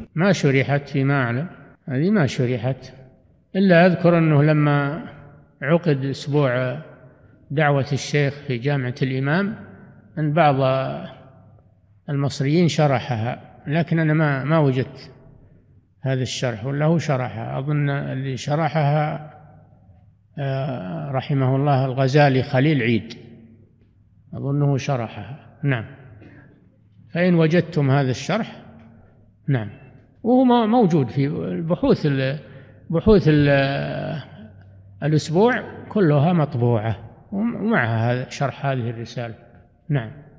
ما شرحت فيما أعلم، هذه ما شرحت، إلا أذكر أنه لما عقد أسبوع دعوة الشيخ في جامعة الإمام أن بعض المصريين شرحها، لكن أنا ما وجدت هذا الشرح، ولا هو شرحها. أظن اللي شرحها رحمه الله الغزالي خليل عيد، أظنه شرحها. نعم، فإن وجدتم هذا الشرح نعم، وهو موجود في بحوث الأسبوع كلها مطبوعة، ومعها شرح هذه الرسالة. نعم.